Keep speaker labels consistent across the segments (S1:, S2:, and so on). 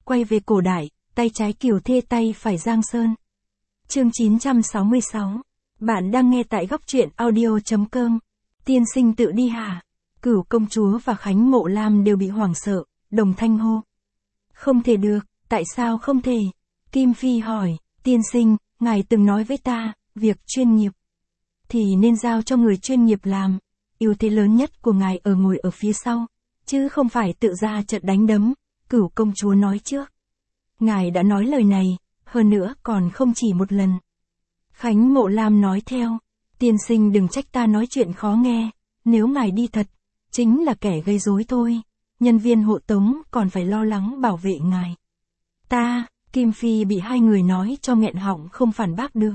S1: quay về cổ đại, tay trái Kiều Thê tay phải Giang Sơn. Chương 966. Bạn đang nghe tại góc truyện audio.com. Tiên sinh tự đi hả? Cửu công chúa và Khánh Mộ Lam đều bị hoảng sợ, đồng thanh hô. Không thể được, tại sao không thể? Kim Phi hỏi, tiên sinh, ngài từng nói với ta, việc chuyên nghiệp thì nên giao cho người chuyên nghiệp làm. Ưu thế lớn nhất của ngài ở ngồi ở phía sau, chứ không phải tự ra trận đánh đấm, Cửu công chúa nói trước. Ngài đã nói lời này, hơn nữa còn không chỉ một lần. Khánh Mộ Lam nói theo, tiên sinh đừng trách ta nói chuyện khó nghe, nếu ngài đi thật, chính là kẻ gây rối thôi, nhân viên hộ tống còn phải lo lắng bảo vệ ngài. Kim Phi bị hai người nói cho nghẹn họng không phản bác được.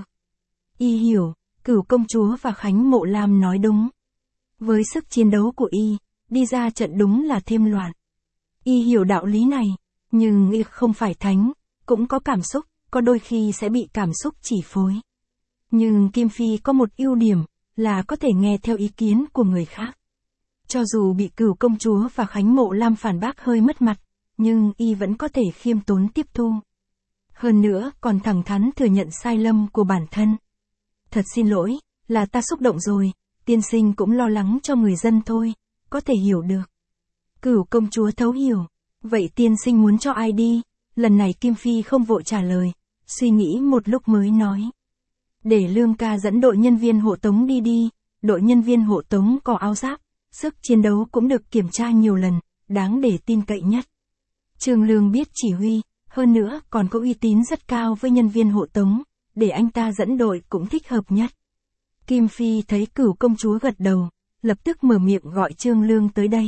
S1: Y hiểu, Cửu công chúa và Khánh Mộ Lam nói đúng. Với sức chiến đấu của Y, đi ra trận đúng là thêm loạn. Y hiểu đạo lý này, nhưng Y không phải thánh, cũng có cảm xúc, có đôi khi sẽ bị cảm xúc chi phối. Nhưng Kim Phi có một ưu điểm, là có thể nghe theo ý kiến của người khác. Cho dù bị Cửu công chúa và Khánh Mộ Lam phản bác hơi mất mặt, nhưng Y vẫn có thể khiêm tốn tiếp thu. Hơn nữa còn thẳng thắn thừa nhận sai lầm của bản thân. Thật xin lỗi, là ta xúc động rồi, tiên sinh cũng lo lắng cho người dân thôi, có thể hiểu được. Cửu công chúa thấu hiểu, vậy tiên sinh muốn cho ai đi? Lần này Kim Phi không vội trả lời, suy nghĩ một lúc mới nói. Để Lương ca dẫn đội nhân viên hộ tống đi, đội nhân viên hộ tống có áo giáp, sức chiến đấu cũng được kiểm tra nhiều lần, đáng để tin cậy nhất. Trương Lương biết chỉ huy, hơn nữa còn có uy tín rất cao với nhân viên hộ tống, để anh ta dẫn đội cũng thích hợp nhất. Kim Phi thấy Cửu công chúa gật đầu, lập tức mở miệng gọi Trương Lương tới đây.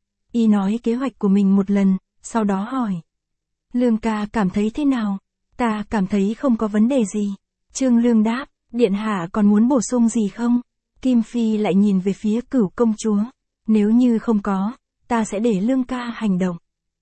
S1: Y nói kế hoạch của mình một lần, sau đó hỏi. Lương ca cảm thấy thế nào? Ta cảm thấy không có vấn đề gì. Trương Lương đáp, điện hạ còn muốn bổ sung gì không? Kim Phi lại nhìn về phía Cửu công chúa. Nếu như không có, ta sẽ để Lương ca hành động.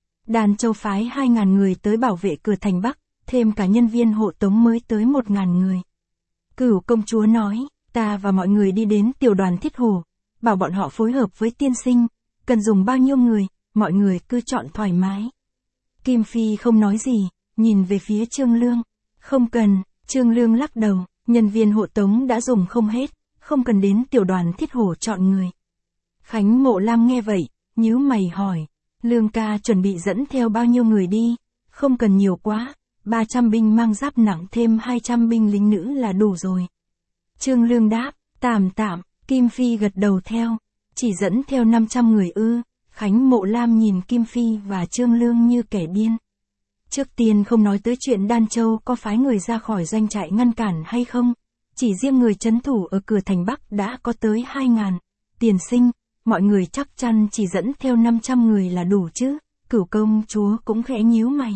S1: Đàn Châu phái 2.000 người tới bảo vệ cửa thành Bắc, thêm cả nhân viên hộ tống mới tới 1.000 người. Cửu công chúa nói, ta và mọi người đi đến tiểu đoàn Thiết Hổ, bảo bọn họ phối hợp với tiên sinh, cần dùng bao nhiêu người, mọi người cứ chọn thoải mái. Kim Phi không nói gì, nhìn về phía Trương Lương. Không cần, Trương Lương lắc đầu, nhân viên hộ tống đã dùng không hết, không cần đến tiểu đoàn Thiết Hổ chọn người. Khánh Mộ Lam nghe vậy, nhíu mày hỏi, Lương ca chuẩn bị dẫn theo bao nhiêu người đi? Không cần nhiều quá, 300 binh mang giáp nặng thêm 200 binh lính nữ là đủ rồi. Trương Lương đáp, tạm, Kim Phi gật đầu theo, chỉ dẫn theo 500 người ư? Khánh Mộ Lam nhìn Kim Phi và Trương Lương như kẻ điên. Trước tiên không nói tới chuyện Đan Châu có phái người ra khỏi doanh trại ngăn cản hay không, chỉ riêng người trấn thủ ở cửa thành Bắc đã có tới 2.000. Tiền sinh, mọi người chắc chắn chỉ dẫn theo 500 người là đủ chứ? Cửu công chúa cũng khẽ nhíu mày.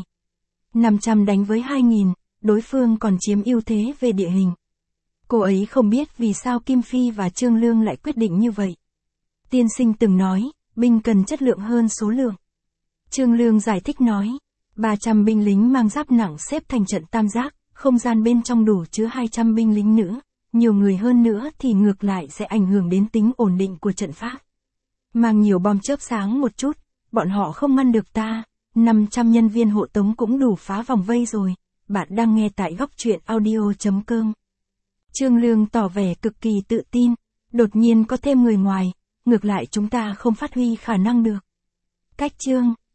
S1: 500 đánh với 2.000, đối phương còn chiếm ưu thế về địa hình. Cô ấy không biết vì sao Kim Phi và Trương Lương lại quyết định như vậy. Tiên sinh từng nói, binh cần chất lượng hơn số lượng. Trương Lương giải thích nói, 300 binh lính mang giáp nặng xếp thành trận tam giác, không gian bên trong đủ chứa 200 binh lính nữ, nhiều người hơn nữa thì ngược lại sẽ ảnh hưởng đến tính ổn định của trận pháp. Mang nhiều bom chớp sáng một chút, bọn họ không ngăn được ta, 500 nhân viên hộ tống cũng đủ phá vòng vây rồi. Bạn đang nghe tại góc truyện audio.com. Trương Lương tỏ vẻ cực kỳ tự tin, đột nhiên có thêm người ngoài, ngược lại chúng ta không phát huy khả năng được. Cách chương